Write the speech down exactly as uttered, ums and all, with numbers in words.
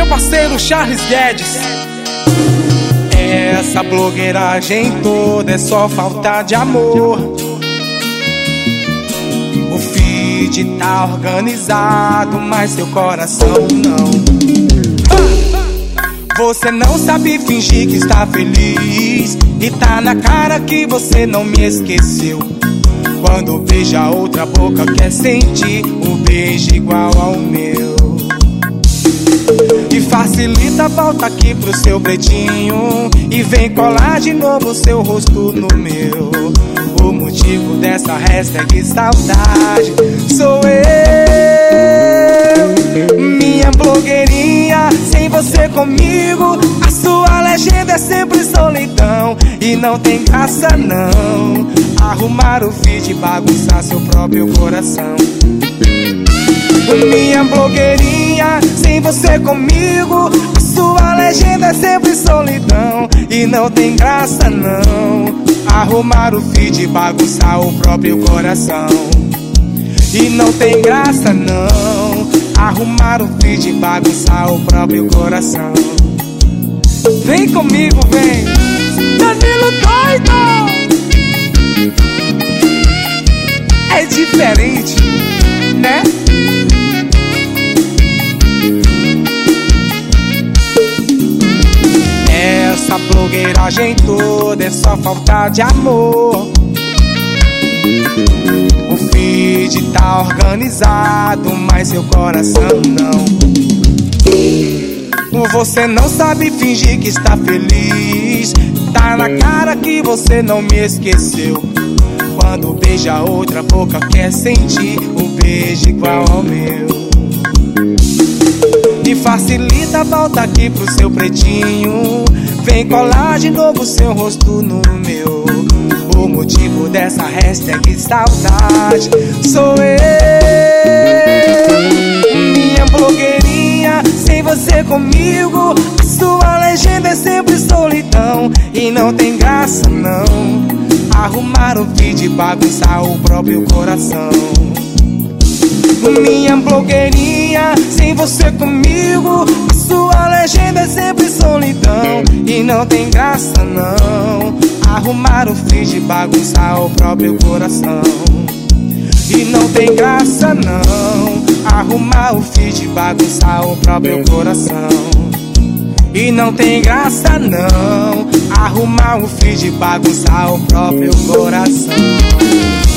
meu parceiro Charles Guedes. Essa blogueiragem toda é só falta de amor. O feed tá organizado, mas seu coração não. Você não sabe fingir que está feliz, e tá na cara que você não me esqueceu. Quando beija outra boca quer sentir um beijo igual ao meu. E facilita, volta aqui pro seu pretinho e vem colar de novo seu rosto no meu. O motivo dessa hashtag saudade sou eu, minha blogueirinha. Sem você comigo, a sua legenda é sempre solidão. E não tem graça não arrumar o feed e bagunçar seu próprio coração. Minha blogueirinha, sem você comigo, a sua legenda é sempre solidão. E não tem graça não arrumar o feed e bagunçar o próprio coração. E não tem graça não arrumar o feed e bagunçar o próprio coração. Vem comigo, vem, Danilo doido. É diferente, né? Essa blogueiragem toda é só falta de amor. O feed tá organizado, mas seu coração não. Você não sabe fingir que está feliz, tá na cara que você não me esqueceu. Quando beija outra boca quer sentir um beijo igual ao meu. E facilita, volta aqui pro seu pretinho, vem colar de novo seu rosto no meu. O motivo dessa hashtag saudade sou eu, minha blogueirinha. Sem você comigo, a sua legenda é sempre solidão. E não tem graça não arrumar o feed e bagunçar o próprio coração. Minha blogueirinha, sem você comigo, a sua legenda é sempre solidão. E não tem graça não arrumar o feed e bagunçar o próprio coração. E não tem graça não arrumar o feed e bagunçar o próprio coração. E não tem graça não arrumar o feed e bagunçar o próprio coração.